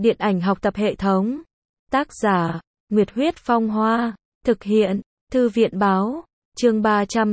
Điện ảnh học tập hệ thống. Tác giả, Nguyệt Huyết Phong Hoa. Thực hiện, Thư viện Báo. Chương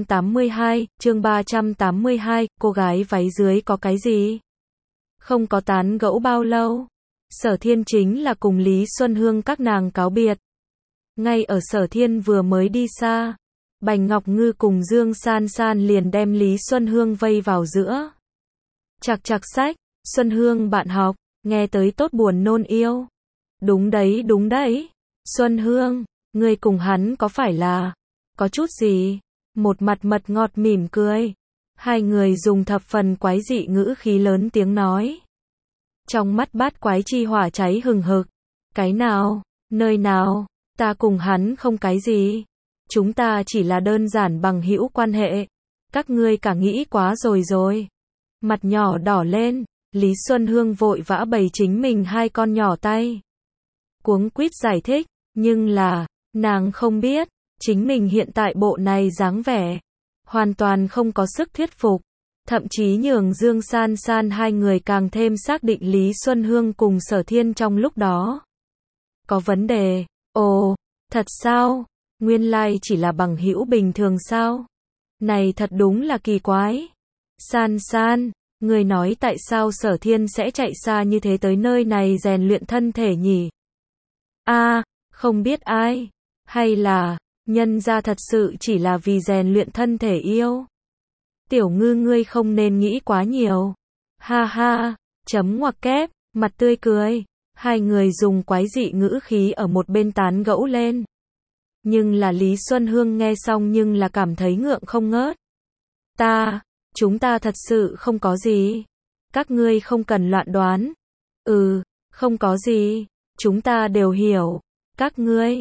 382, cô gái váy dưới có cái gì? Không có tán gẫu bao lâu. Sở Thiên chính là cùng Lý Xuân Hương các nàng cáo biệt. Ngay ở Sở Thiên vừa mới đi xa, Bành Ngọc Ngư cùng Dương San San liền đem Lý Xuân Hương vây vào giữa. Chạc chạc sách, Xuân Hương bạn học, nghe tới tốt buồn nôn yêu. Đúng đấy, Xuân Hương, ngươi cùng hắn có phải là, có chút gì? Một mặt mật ngọt mỉm cười. Hai người dùng thập phần quái dị ngữ khí lớn tiếng nói. Trong mắt bát quái chi hỏa cháy hừng hực. Cái nào, nơi nào, ta cùng hắn không cái gì. Chúng ta chỉ là đơn giản bằng hữu quan hệ. Các ngươi cả nghĩ quá rồi. Mặt nhỏ đỏ lên, Lý Xuân Hương vội vã bày chính mình hai con nhỏ tay. Cuống quýt giải thích, nhưng là, nàng không biết, chính mình hiện tại bộ này dáng vẻ, hoàn toàn không có sức thuyết phục. Thậm chí nhường Dương San San hai người càng thêm xác định Lý Xuân Hương cùng Sở Thiên trong lúc đó có vấn đề. Ồ, thật sao? Nguyên lai chỉ là bằng hữu bình thường sao? Này thật đúng là kỳ quái. San San, người nói tại sao Sở Thiên sẽ chạy xa như thế tới nơi này rèn luyện thân thể nhỉ? Không biết ai, hay là nhân ra thật sự chỉ là vì rèn luyện thân thể yêu. Tiểu Ngư ngươi không nên nghĩ quá nhiều. Ha ha, chấm ngoặc kép, mặt tươi cười. Hai người dùng quái dị ngữ khí ở một bên tán gẫu lên. Nhưng là Lý Xuân Hương nghe xong nhưng là cảm thấy ngượng không ngớt. Chúng ta thật sự không có gì. Các ngươi không cần loạn đoán. Không có gì. Chúng ta đều hiểu. Các ngươi,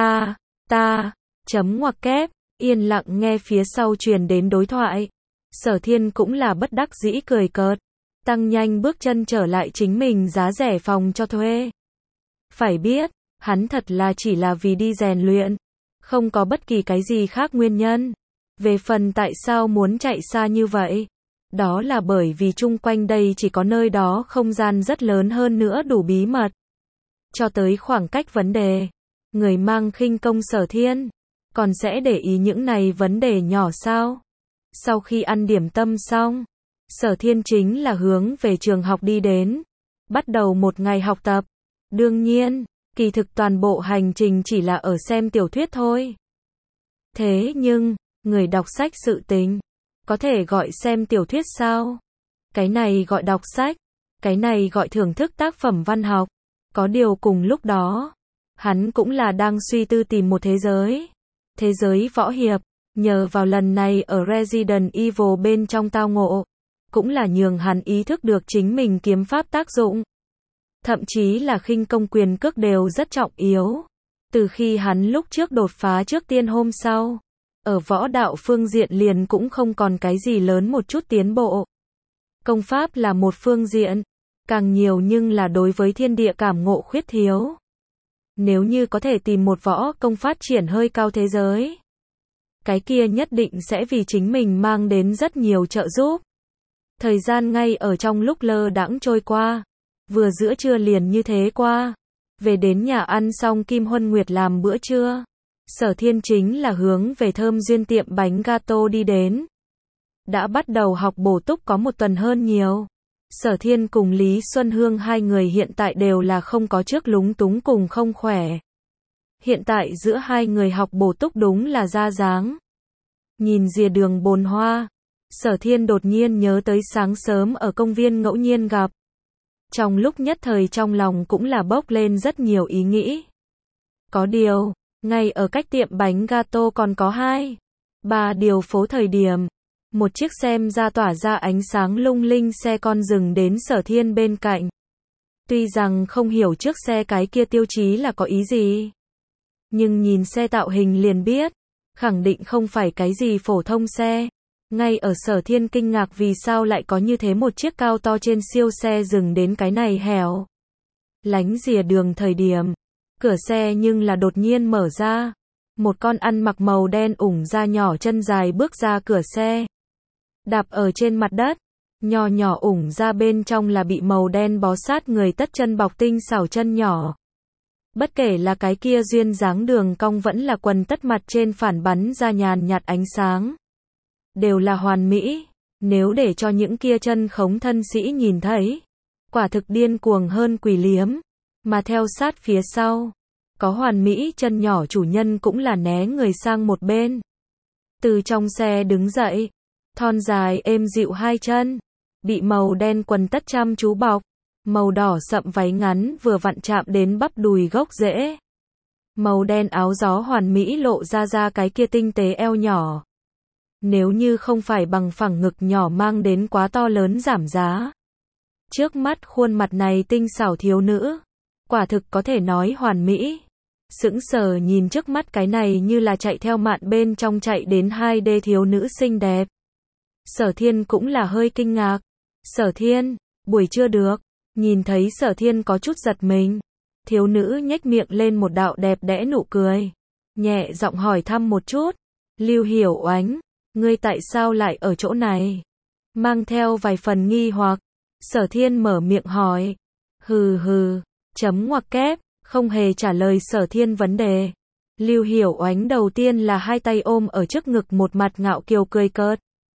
chấm ngoặc kép, yên lặng nghe phía sau truyền đến đối thoại. Sở Thiên cũng là bất đắc dĩ cười cợt, tăng nhanh bước chân trở lại chính mình giá rẻ phòng cho thuê. Phải biết, hắn thật là chỉ là vì đi rèn luyện, không có bất kỳ cái gì khác nguyên nhân. Về phần tại sao muốn chạy xa như vậy, đó là bởi vì chung quanh đây chỉ có nơi đó không gian rất lớn hơn nữa đủ bí mật. Cho tới khoảng cách vấn đề, người mang khinh công Sở Thiên còn sẽ để ý những này vấn đề nhỏ sao? Sau khi ăn điểm tâm xong, Sở Thiên chính là hướng về trường học đi đến, bắt đầu một ngày học tập. Đương nhiên, kỳ thực toàn bộ hành trình chỉ là ở xem tiểu thuyết thôi. Thế nhưng, người đọc sách sự tình, có thể gọi xem tiểu thuyết sao? Cái này gọi đọc sách, cái này gọi thưởng thức tác phẩm văn học. Có điều cùng lúc đó, hắn cũng là đang suy tư tìm một thế giới võ hiệp. Nhờ vào lần này ở Resident Evil bên trong tao ngộ, cũng là nhường hắn ý thức được chính mình kiếm pháp tác dụng. Thậm chí là khinh công quyền cước đều rất trọng yếu. Từ khi hắn lúc trước đột phá trước tiên hôm sau, ở võ đạo phương diện liền cũng không còn cái gì lớn một chút tiến bộ. Công pháp là một phương diện, càng nhiều nhưng là đối với thiên địa cảm ngộ khuyết thiếu. Nếu như có thể tìm một võ công phát triển hơi cao thế giới, cái kia nhất định sẽ vì chính mình mang đến rất nhiều trợ giúp. Thời gian ngay ở trong lúc lơ đãng trôi qua, vừa giữa trưa liền như thế qua. Về đến nhà ăn xong Kim Huân Nguyệt làm bữa trưa, Sở Thiên chính là hướng về Thơm Duyên tiệm bánh gato đi đến. Đã bắt đầu học bổ túc có một tuần hơn nhiều. Sở Thiên cùng Lý Xuân Hương hai người hiện tại đều là không có trước lúng túng cùng không khỏe. Hiện tại giữa hai người học bổ túc đúng là ra dáng. Nhìn rìa đường bồn hoa, Sở Thiên đột nhiên nhớ tới sáng sớm ở công viên ngẫu nhiên gặp. Trong lúc nhất thời trong lòng cũng là bốc lên rất nhiều ý nghĩ. Có điều, ngay ở cách tiệm bánh gato còn có 2-3 điều phố thời điểm, một chiếc xem ra tỏa ra ánh sáng lung linh xe con dừng đến Sở Thiên bên cạnh. Tuy rằng không hiểu trước xe cái kia tiêu chí là có ý gì, nhưng nhìn xe tạo hình liền biết, khẳng định không phải cái gì phổ thông xe. Ngay ở Sở Thiên kinh ngạc vì sao lại có như thế một chiếc cao to trên siêu xe dừng đến cái này hẻo lánh rìa đường thời điểm, cửa xe nhưng là đột nhiên mở ra. Một con ăn mặc màu đen ủng da nhỏ chân dài bước ra cửa xe, đạp ở trên mặt đất, Nhỏ nhỏ ủng ra bên trong là bị màu đen bó sát người tất chân bọc tinh xảo chân nhỏ. Bất kể là cái kia duyên dáng đường cong vẫn là quần tất mặt trên phản bắn ra nhàn nhạt ánh sáng. Đều là hoàn mỹ, nếu để cho những kia chân khống thân sĩ nhìn thấy. Quả thực điên cuồng hơn quỷ liếm, mà theo sát phía sau. Có hoàn mỹ chân nhỏ chủ nhân cũng là né người sang một bên. Từ trong xe đứng dậy, thon dài êm dịu hai chân, bị màu đen quần tất chăm chú bọc. Màu đỏ sậm váy ngắn vừa vặn chạm đến bắp đùi gốc rễ. Màu đen áo gió hoàn mỹ lộ ra cái kia tinh tế eo nhỏ. Nếu như không phải bằng phẳng ngực nhỏ mang đến quá to lớn giảm giá. Trước mắt khuôn mặt này tinh xảo thiếu nữ, quả thực có thể nói hoàn mỹ. Sững sờ nhìn trước mắt cái này như là chạy theo mạn bên trong chạy đến 2D thiếu nữ xinh đẹp. Sở Thiên cũng là hơi kinh ngạc. Sở Thiên, buổi trưa được. Nhìn thấy Sở Thiên có chút giật mình. Thiếu nữ nhếch miệng lên một đạo đẹp đẽ nụ cười. Nhẹ giọng hỏi thăm một chút. Lưu Hiểu Oánh, ngươi tại sao lại ở chỗ này? Mang theo vài phần nghi hoặc. Sở Thiên mở miệng hỏi. Hừ hừ, chấm ngoặc kép, không hề trả lời Sở Thiên vấn đề. Lưu Hiểu Oánh đầu tiên là hai tay ôm ở trước ngực một mặt ngạo kiều cười cợt.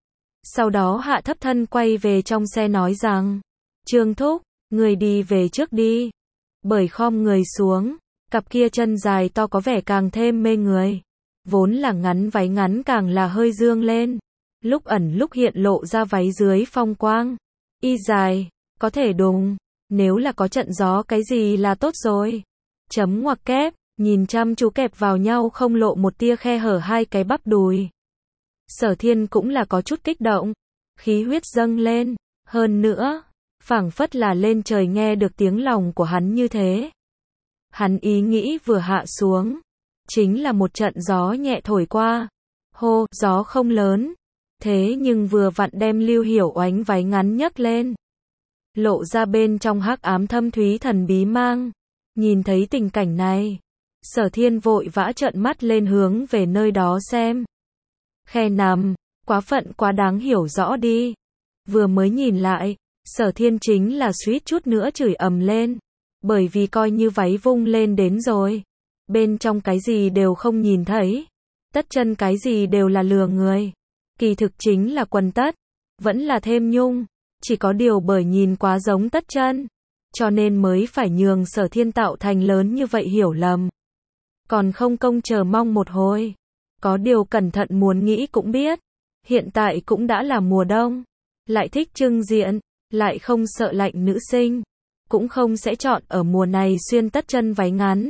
Sau đó hạ thấp thân quay về trong xe nói rằng. Trương Thúc, người đi về trước đi. Bởi khom người xuống, cặp kia chân dài to có vẻ càng thêm mê người. Vốn là ngắn váy ngắn càng là hơi dương lên. Lúc ẩn lúc hiện lộ ra váy dưới phong quang. Y dài, có thể đùng. Nếu là có trận gió cái gì là tốt rồi. Chấm ngoặc kép, nhìn chăm chú kẹp vào nhau không lộ một tia khe hở hai cái bắp đùi. Sở Thiên cũng là có chút kích động. Khí huyết dâng lên. Hơn nữa, phảng phất là lên trời nghe được tiếng lòng của hắn như thế. Hắn ý nghĩ vừa hạ xuống. Chính là một trận gió nhẹ thổi qua. Hô, gió không lớn. Thế nhưng vừa vặn đem Lưu Hiểu Oánh váy ngắn nhấc lên. Lộ ra bên trong hắc ám thâm thúy thần bí mang. Nhìn thấy tình cảnh này. Sở Thiên vội vã trợn mắt lên hướng về nơi đó xem. Khe nằm, quá phận quá đáng hiểu rõ đi. Vừa mới nhìn lại, Sở Thiên chính là suýt chút nữa chửi ầm lên. Bởi vì coi như váy vung lên đến rồi. Bên trong cái gì đều không nhìn thấy. Tất chân cái gì đều là lừa người. Kỳ thực chính là quần tất. Vẫn là thêm nhung. Chỉ có điều bởi nhìn quá giống tất chân. Cho nên mới phải nhường Sở Thiên tạo thành lớn như vậy hiểu lầm. Còn không công chờ mong một hồi. Có điều cẩn thận muốn nghĩ cũng biết. Hiện tại cũng đã là mùa đông. Lại thích trưng diện. Lại không sợ lạnh nữ sinh. Cũng không sẽ chọn ở mùa này xuyên tất chân váy ngắn.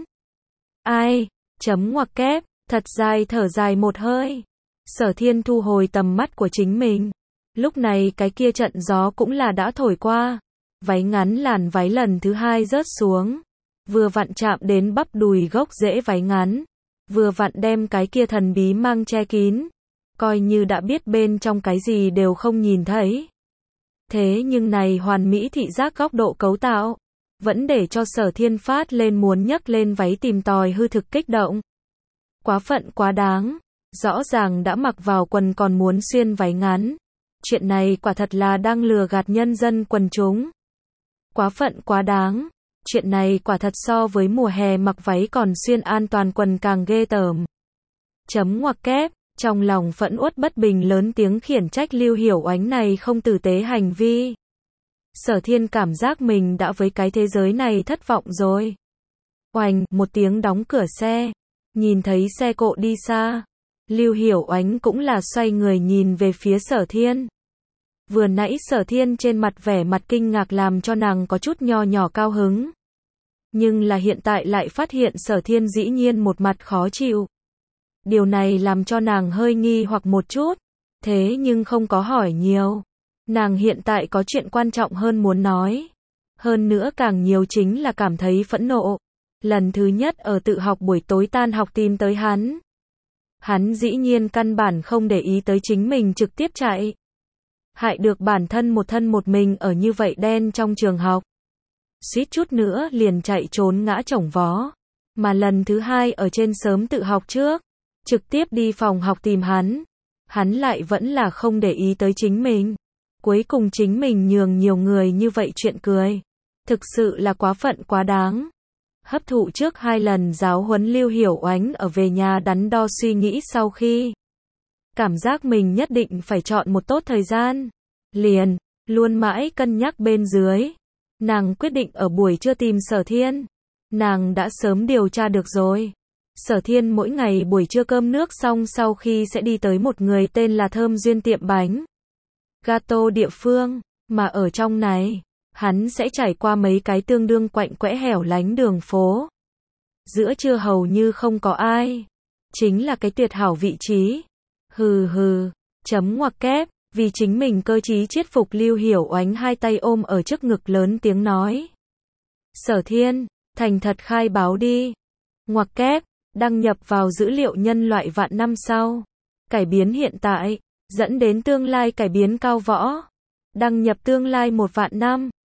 Ai? Chấm ngoặc kép. Thật dài thở dài một hơi. Sở Thiên thu hồi tầm mắt của chính mình. Lúc này cái kia trận gió cũng là đã thổi qua. Váy ngắn làn váy lần thứ hai rớt xuống. Vừa vặn chạm đến bắp đùi gốc rễ váy ngắn. Vừa vặn đem cái kia thần bí mang che kín. Coi như đã biết bên trong cái gì đều không nhìn thấy. Thế nhưng này hoàn mỹ thị giác góc độ cấu tạo. Vẫn để cho Sở Thiên phát lên muốn nhấc lên váy tìm tòi hư thực kích động. Quá phận quá đáng. Rõ ràng đã mặc vào quần còn muốn xuyên váy ngắn. Chuyện này quả thật là đang lừa gạt nhân dân quần chúng. Quá phận quá đáng. Chuyện này quả thật so với mùa hè mặc váy còn xuyên an toàn quần càng ghê tởm. Chấm ngoặc kép, trong lòng phẫn uất bất bình lớn tiếng khiển trách Lưu Hiểu Oánh này không tử tế hành vi. Sở Thiên cảm giác mình đã với cái thế giới này thất vọng rồi. Oành, một tiếng đóng cửa xe. Nhìn thấy xe cộ đi xa. Lưu Hiểu Oánh cũng là xoay người nhìn về phía Sở Thiên. Vừa nãy Sở Thiên trên mặt vẻ mặt kinh ngạc làm cho nàng có chút nho nhỏ cao hứng. Nhưng là hiện tại lại phát hiện Sở Thiên dĩ nhiên một mặt khó chịu. Điều này làm cho nàng hơi nghi hoặc một chút. Thế nhưng không có hỏi nhiều. Nàng hiện tại có chuyện quan trọng hơn muốn nói. Hơn nữa càng nhiều chính là cảm thấy phẫn nộ. Lần thứ nhất ở tự học buổi tối tan học tìm tới hắn. Hắn dĩ nhiên căn bản không để ý tới chính mình trực tiếp chạy. Hại được bản thân một thân một mình ở như vậy đen trong trường học. Suýt chút nữa liền chạy trốn ngã chổng vó. Mà lần thứ hai ở trên sớm tự học trước. Trực tiếp đi phòng học tìm hắn. Hắn lại vẫn là không để ý tới chính mình. cuối cùng chính mình nhường nhiều người như vậy chuyện cười. Thực sự là quá phận quá đáng. Hấp thụ trước 2 lần giáo huấn Lưu Hiểu Oánh ở về nhà đắn đo suy nghĩ sau khi cảm giác mình nhất định phải chọn một tốt thời gian. Liền, luôn mãi cân nhắc bên dưới. Nàng quyết định ở buổi trưa tìm Sở Thiên. Nàng đã sớm điều tra được rồi. Sở Thiên mỗi ngày buổi trưa cơm nước xong sau khi sẽ đi tới một người tên là Thơm Duyên tiệm bánh gato địa phương, mà ở trong này, hắn sẽ trải qua mấy cái tương đương quạnh quẽ hẻo lánh đường phố. Giữa trưa hầu như không có ai. Chính là cái tuyệt hảo vị trí. Hừ hừ, chấm ngoặc kép, vì chính mình cơ trí chiết phục Lưu Hiểu Oánh hai tay ôm ở trước ngực lớn tiếng nói. Sở Thiên, thành thật khai báo đi. Ngoặc kép, đăng nhập vào dữ liệu nhân loại vạn năm sau. Cải biến hiện tại, dẫn đến tương lai cải biến cao võ. Đăng nhập tương lai 1 vạn năm.